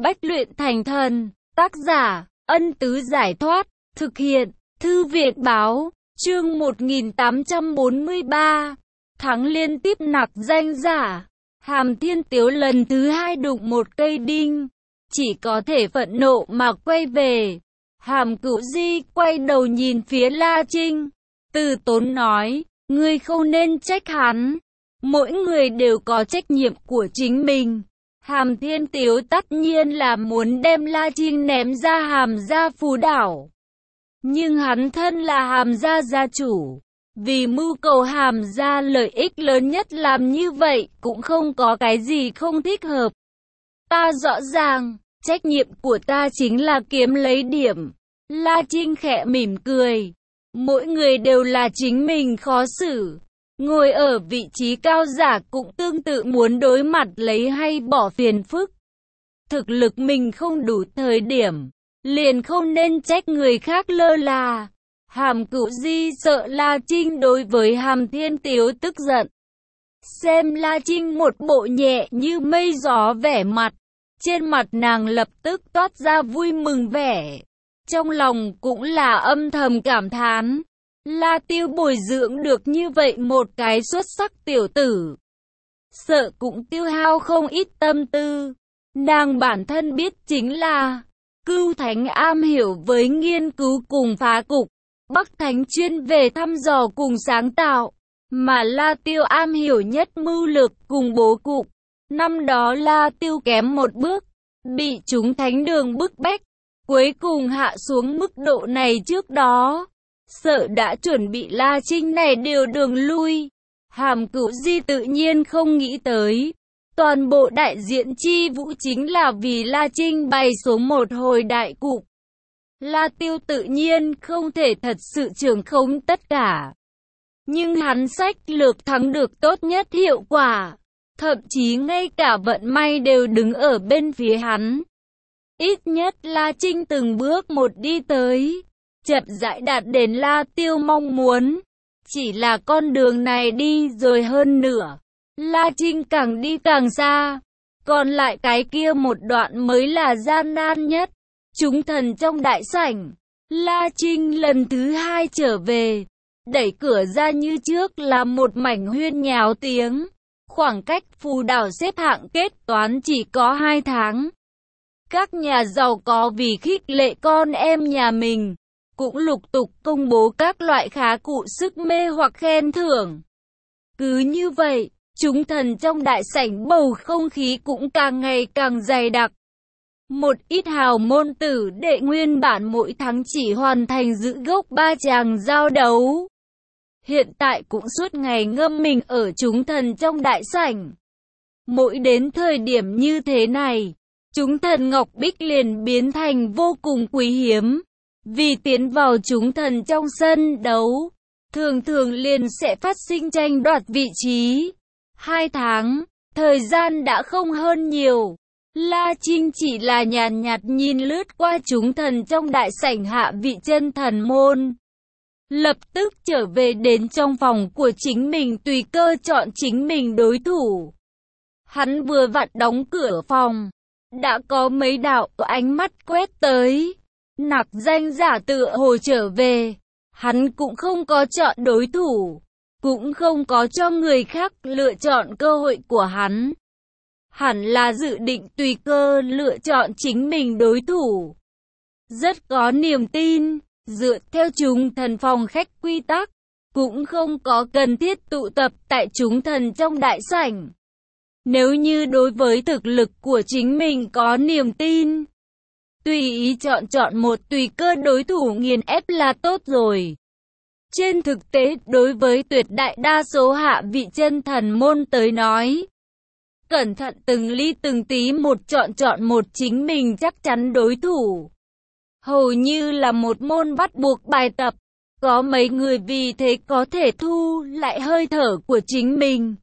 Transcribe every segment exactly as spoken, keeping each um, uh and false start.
Bách luyện thành thần. Tác giả, Ân Tứ Giải Thoát. Thực hiện, Thư viện Báo. Chương một nghìn tám trăm bốn mươi ba. Thắng liên tiếp nặc danh giả. Hàm Thiên Tiếu lần thứ hai đụng một cây đinh, chỉ có thể phẫn nộ mà quay về. Hàm Cửu Di quay đầu nhìn phía La Trinh, từ tốn nói, ngươi không nên trách hắn, mỗi người đều có trách nhiệm của chính mình. Hàm Thiên Tiếu tất nhiên là muốn đem La Trinh ném ra Hàm gia Phù Đảo, nhưng hắn thân là Hàm gia gia chủ, vì mưu cầu Hàm gia lợi ích lớn nhất, làm như vậy cũng không có cái gì không thích hợp. Ta rõ ràng, trách nhiệm của ta chính là kiếm lấy điểm. La Trinh khẽ mỉm cười. Mỗi người đều là chính mình khó xử. Ngồi ở vị trí cao giả cũng tương tự muốn đối mặt lấy hay bỏ phiền phức. Thực lực mình không đủ thời điểm, liền không nên trách người khác lơ là. Hàm Cửu Di sợ La Trinh đối với Hàm Thiên Tiếu tức giận. Xem La Trinh một bộ nhẹ như mây gió vẻ mặt, trên mặt nàng lập tức toát ra vui mừng vẻ. Trong lòng cũng là âm thầm cảm thán, La Tiêu bồi dưỡng được như vậy một cái xuất sắc tiểu tử, sợ cũng tiêu hao không ít tâm tư. Nàng bản thân biết chính là Cưu Thánh am hiểu với nghiên cứu cùng phá cục, Bắc Thánh chuyên về thăm dò cùng sáng tạo, mà La Tiêu am hiểu nhất mưu lược cùng bố cục. Năm đó La Tiêu kém một bước, bị chúng Thánh Đường bức bách, cuối cùng hạ xuống mức độ này trước đó, sợ đã chuẩn bị La Trinh này điều đường lui. Hàm Cửu Di tự nhiên không nghĩ tới, toàn bộ đại diện chi vũ chính là vì La Trinh bày xuống một hồi đại cục. La Tiêu tự nhiên không thể thật sự trưởng khống tất cả, nhưng hắn sách lược thắng được tốt nhất hiệu quả, thậm chí ngay cả vận may đều đứng ở bên phía hắn. Ít nhất La Trinh từng bước một đi tới, chậm rãi đạt đến La Tiêu mong muốn. Chỉ là con đường này đi rồi hơn nữa, La Trinh càng đi càng xa, còn lại cái kia một đoạn mới là gian nan nhất. Chúng thần trong đại sảnh, La Trinh lần thứ hai trở về, đẩy cửa ra như trước là một mảnh huyên nháo tiếng. Khoảng cách Phù Đảo xếp hạng kết toán chỉ có hai tháng. Các nhà giàu có vì khích lệ con em nhà mình, cũng lục tục công bố các loại khá cụ sức mê hoặc khen thưởng. Cứ như vậy, chúng thần trong đại sảnh bầu không khí cũng càng ngày càng dày đặc. Một ít hào môn tử đệ nguyên bản mỗi tháng chỉ hoàn thành giữ gốc ba chàng giao đấu, hiện tại cũng suốt ngày ngâm mình ở chúng thần trong đại sảnh. Mỗi đến thời điểm như thế này, chúng thần Ngọc Bích liền biến thành vô cùng quý hiếm. Vì tiến vào chúng thần trong sân đấu, thường thường liền sẽ phát sinh tranh đoạt vị trí. Hai tháng, thời gian đã không hơn nhiều. La Trinh chỉ là nhàn nhạt nhìn lướt qua chúng thần trong đại sảnh hạ vị chân thần môn, lập tức trở về đến trong phòng của chính mình tùy cơ chọn chính mình đối thủ. Hắn vừa vặn đóng cửa phòng, đã có mấy đạo ánh mắt quét tới. Nặc danh giả tựa hồ trở về, hắn cũng không có chọn đối thủ, cũng không có cho người khác lựa chọn cơ hội của hắn. Hẳn là dự định tùy cơ lựa chọn chính mình đối thủ. Rất có niềm tin, dựa theo chúng thần phòng khách quy tắc, cũng không có cần thiết tụ tập tại chúng thần trong đại sảnh. Nếu như đối với thực lực của chính mình có niềm tin, tùy ý chọn chọn một tùy cơ đối thủ nghiền ép là tốt rồi. Trên thực tế, đối với tuyệt đại đa số hạ vị chân thần môn tới nói, cẩn thận từng ly từng tí một chọn chọn một chính mình chắc chắn đối thủ, hầu như là một môn bắt buộc bài tập. Có mấy người vì thế có thể thu lại hơi thở của chính mình,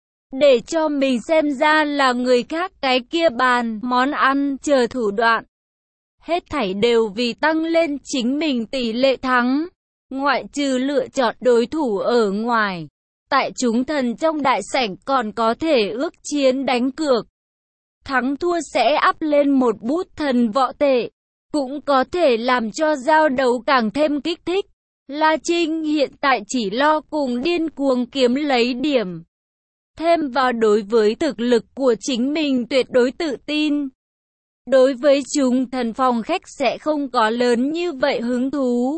để cho mình xem ra là người khác cái kia bàn món ăn chờ thủ đoạn. Hết thảy đều vì tăng lên chính mình tỷ lệ thắng, ngoại trừ lựa chọn đối thủ ở ngoài. Tại chúng thần trong đại sảnh còn có thể ước chiến đánh cược. thắng thua sẽ ắp lên một bút thần võ tệ, cũng có thể làm cho giao đấu càng thêm kích thích. La Trinh hiện tại chỉ lo cùng điên cuồng kiếm lấy điểm. Thêm vào đối với thực lực của chính mình tuyệt đối tự tin. Đối với chúng thần phòng khách sẽ không có lớn như vậy hứng thú.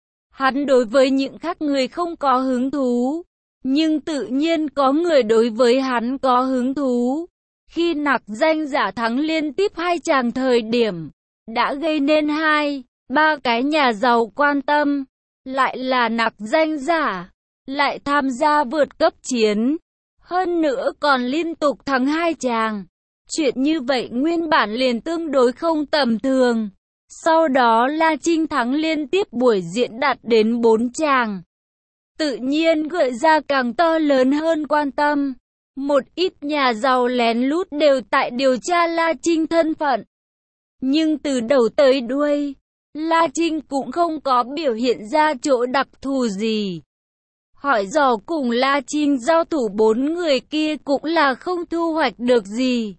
Hắn đối với những khác người không có hứng thú. Nhưng tự nhiên có người đối với hắn có hứng thú. Khi nặc danh giả thắng liên tiếp hai chàng thời điểm, đã gây nên hai, ba cái nhà giàu quan tâm. Lại là nặc danh giả, lại tham gia vượt cấp chiến. Hơn nữa còn liên tục thắng hai chàng. Chuyện như vậy nguyên bản liền tương đối không tầm thường. Sau đó La Trinh thắng liên tiếp buổi diễn đạt đến bốn chàng. Tự nhiên gợi ra càng to lớn hơn quan tâm. Một ít nhà giàu lén lút đều tại điều tra La Trinh thân phận. Nhưng từ đầu tới đuôi, La Trinh cũng không có biểu hiện ra chỗ đặc thù gì. Hỏi dò cùng La Trinh giao thủ bốn người kia cũng là không thu hoạch được gì.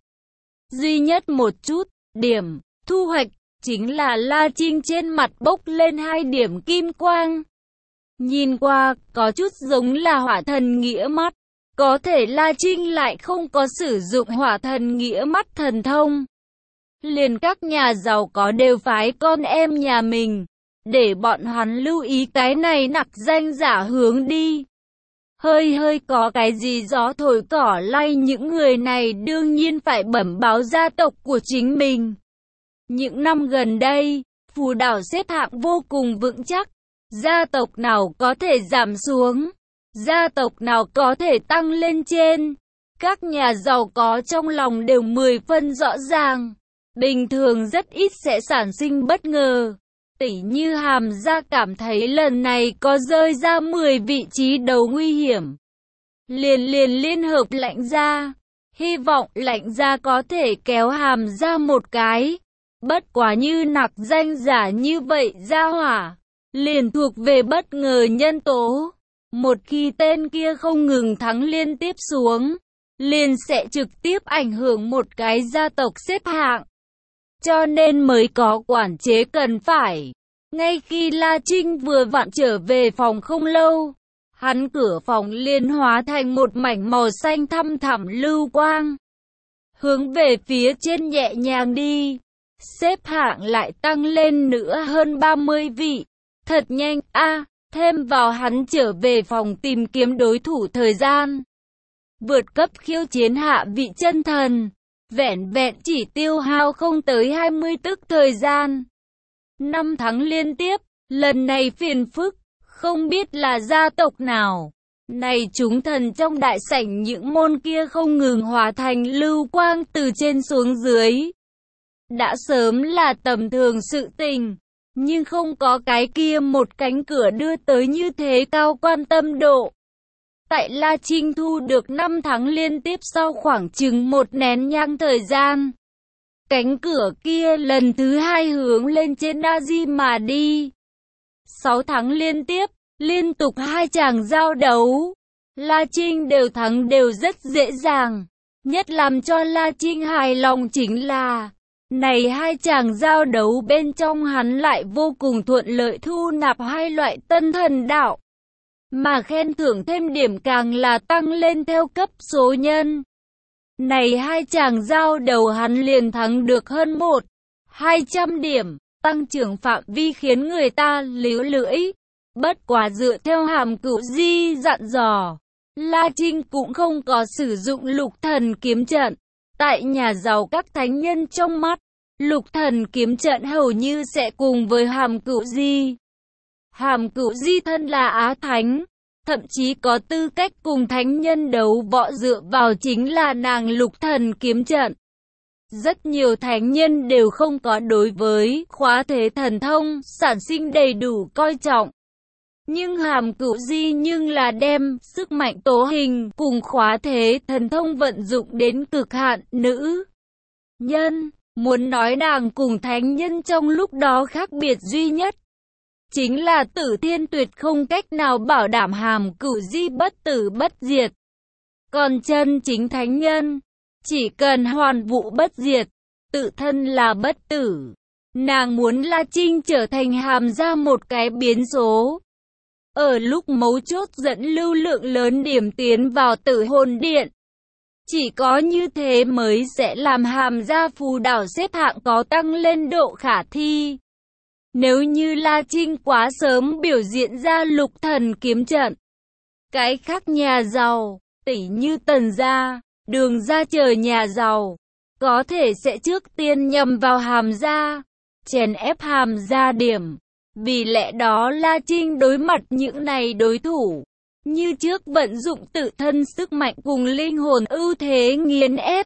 Duy nhất một chút, điểm, thu hoạch, chính là La Trinh trên mặt bốc lên hai điểm kim quang. Nhìn qua, có chút giống là hỏa thần nghĩa mắt. Có thể La Trinh lại không có sử dụng hỏa thần nghĩa mắt thần thông. Liền các nhà giàu có đều phái con em nhà mình, để bọn hắn lưu ý cái này nặc danh giả hướng đi. Hơi hơi có cái gì gió thổi cỏ lay, những người này đương nhiên phải bẩm báo gia tộc của chính mình. Những năm gần đây, Phù Đảo xếp hạng vô cùng vững chắc. Gia tộc nào có thể giảm xuống, gia tộc nào có thể tăng lên trên. Các nhà giàu có trong lòng đều mười phân rõ ràng. Bình thường rất ít sẽ sản sinh bất ngờ. Tỉ như Hàm gia cảm thấy lần này có rơi ra mười vị trí đầu nguy hiểm. Liền liền liên hợp Lãnh gia. Hy vọng Lãnh gia có thể kéo Hàm gia một cái. Bất quá như nặc danh giả như vậy gia hỏa, liền thuộc về bất ngờ nhân tố. Một khi tên kia không ngừng thắng liên tiếp xuống, liền sẽ trực tiếp ảnh hưởng một cái gia tộc xếp hạng. Cho nên mới có quản chế cần phải. Ngay khi La Trinh vừa vặn trở về phòng không lâu, hắn cửa phòng liền hóa thành một mảnh màu xanh thăm thẳm lưu quang. Hướng về phía trên nhẹ nhàng đi, xếp hạng lại tăng lên nữa hơn ba mươi vị. Thật nhanh, a à, thêm vào hắn trở về phòng tìm kiếm đối thủ thời gian. Vượt cấp khiêu chiến hạ vị chân thần. Vẹn vẹn chỉ tiêu hao không tới hai mươi tức thời gian. Năm tháng liên tiếp, lần này phiền phức, không biết là gia tộc nào. Này chúng thần trong đại sảnh những môn kia không ngừng hóa thành lưu quang từ trên xuống dưới. Đã sớm là tầm thường sự tình, nhưng không có cái kia một cánh cửa đưa tới như thế cao quan tâm độ. Tại La Trinh thu được năm tháng liên tiếp sau khoảng chừng một nén nhang thời gian. Cánh cửa kia lần thứ hai hướng lên trên Nazi mà đi. Sáu tháng liên tiếp, liên tục hai chàng giao đấu. La Trinh đều thắng đều rất dễ dàng. Nhất làm cho La Trinh hài lòng chính là, này hai chàng giao đấu bên trong hắn lại vô cùng thuận lợi thu nạp hai loại tân thần đạo. Mà khen thưởng thêm điểm càng là tăng lên theo cấp số nhân. Này hai chàng giao đầu hắn liền thắng được hơn một, hai trăm điểm, tăng trưởng phạm vi khiến người ta líu lưỡi. Bất quá dựa theo Hàm Cửu Di dặn dò, La Trinh cũng không có sử dụng lục thần kiếm trận. Tại nhà giàu các thánh nhân trong mắt, lục thần kiếm trận hầu như sẽ cùng với Hàm Cửu Di. Hàm Cửu Di thân là Á Thánh, thậm chí có tư cách cùng thánh nhân đấu võ dựa vào chính là nàng lục thần kiếm trận. Rất nhiều thánh nhân đều không có đối với khóa thế thần thông sản sinh đầy đủ coi trọng. Nhưng Hàm Cửu Di nhưng là đem sức mạnh tố hình cùng khóa thế thần thông vận dụng đến cực hạn. Nữ nhân, muốn nói nàng cùng thánh nhân trong lúc đó khác biệt duy nhất, chính là Tử Thiên Tuyệt không cách nào bảo đảm Hàm Cửu Di bất tử bất diệt. Còn chân chính thánh nhân, Chỉ cần hoàn vũ bất diệt, tự thân là bất tử. Nàng muốn La Trinh trở thành Hàm Gia một cái biến số. Ở lúc mấu chốt dẫn lưu lượng lớn điểm tiến vào Tử Hồn Điện. Chỉ có như thế mới sẽ làm Hàm Gia phù đảo xếp hạng có tăng lên độ khả thi. Nếu như La Trinh quá sớm biểu diễn ra Lục Thần kiếm trận, cái khác nhà giàu, tỷ như Tần gia, Đường gia chờ nhà giàu, có thể sẽ trước tiên nhầm vào Hàm Gia, chèn ép Hàm Gia điểm. Vì lẽ đó La Trinh đối mặt những này đối thủ, như trước vận dụng tự thân sức mạnh cùng linh hồn ưu thế nghiền ép.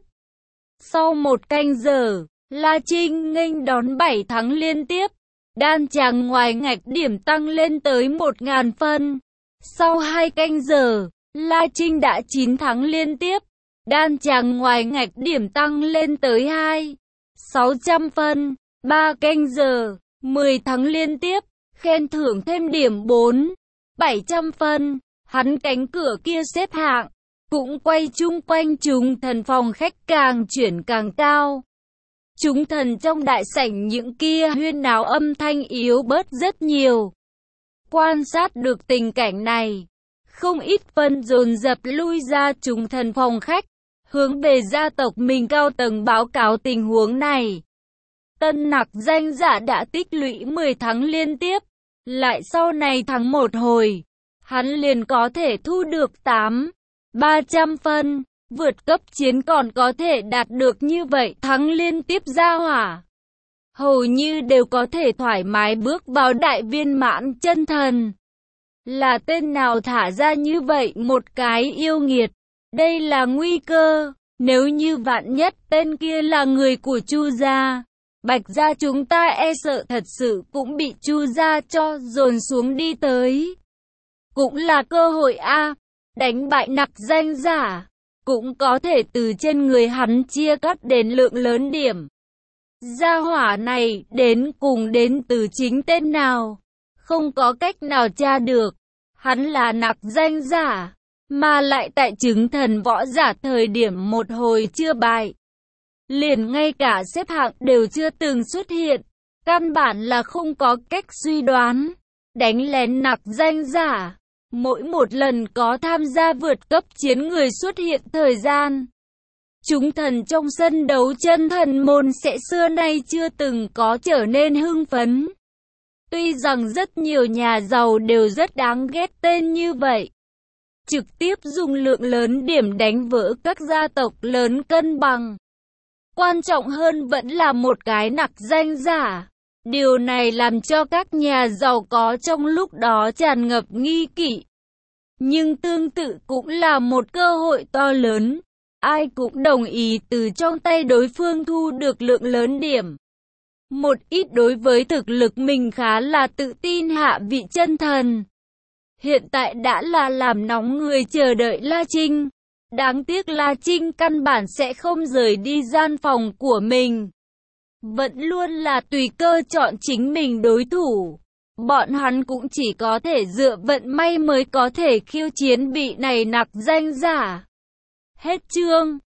Sau một canh giờ, La Trinh nghênh đón bảy thắng liên tiếp, đan chàng ngoài ngạch điểm tăng lên tới một nghìn phân. Sau hai canh giờ, La Trinh đã chín thắng liên tiếp, đan chàng ngoài ngạch điểm tăng lên tới hai nghìn sáu trăm phân. ba canh giờ, mười thắng liên tiếp, khen thưởng thêm điểm bốn nghìn bảy trăm phân. Hắn cánh cửa kia xếp hạng, cũng quay chung quanh chúng thần phòng khách càng chuyển càng cao. Chúng thần trong đại sảnh những kia huyên náo âm thanh yếu bớt rất nhiều. Quan sát được tình cảnh này, không ít phân dồn dập lui ra chúng thần phòng khách, hướng về gia tộc mình cao tầng báo cáo tình huống này. Tân nặc danh giả đã tích lũy mười thắng liên tiếp, lại sau này thắng một hồi, hắn liền có thể thu được tám nghìn ba trăm phân, vượt cấp chiến còn có thể đạt được như vậy thắng liên tiếp gia hỏa. Hầu như đều có thể thoải mái bước vào đại viên mãn chân thần. Là tên nào thả ra như vậy một cái yêu nghiệt? Đây là nguy cơ, nếu như vạn nhất tên kia là người của Chu gia, Bạch gia chúng ta e sợ thật sự cũng bị Chu gia cho dồn xuống đi tới. Cũng là cơ hội a, đánh bại nặc danh giả, cũng có thể từ trên người hắn chia cắt đến lượng lớn điểm. Gia hỏa này đến cùng đến từ chính tên nào, không có cách nào tra được. Hắn là nặc danh giả, mà lại tại chứng thần võ giả thời điểm một hồi chưa bại, liền ngay cả xếp hạng đều chưa từng xuất hiện, căn bản là không có cách suy đoán. Đánh lén nặc danh giả, mỗi một lần có tham gia vượt cấp chiến người xuất hiện thời gian, chúng thần trong sân đấu chân thần môn sẽ xưa nay chưa từng có trở nên hưng phấn. Tuy rằng rất nhiều nhà giàu đều rất đáng ghét tên như vậy, trực tiếp dùng lượng lớn điểm đánh vỡ các gia tộc lớn cân bằng. Quan trọng hơn vẫn là một cái nặc danh giả. Điều này làm cho các nhà giàu có trong lúc đó tràn ngập nghi kỵ. Nhưng tương tự cũng là một cơ hội to lớn. Ai cũng đồng ý từ trong tay đối phương thu được lượng lớn điểm. Một ít đối với thực lực mình khá là tự tin hạ vị chân thần. Hiện tại đã là làm nóng người chờ đợi La Trinh. Đáng tiếc La Trinh căn bản sẽ không rời đi gian phòng của mình. Vẫn luôn là tùy cơ chọn chính mình đối thủ. Bọn hắn cũng chỉ có thể dựa vận may mới có thể khiêu chiến vị này nặc danh giả. Hết chương.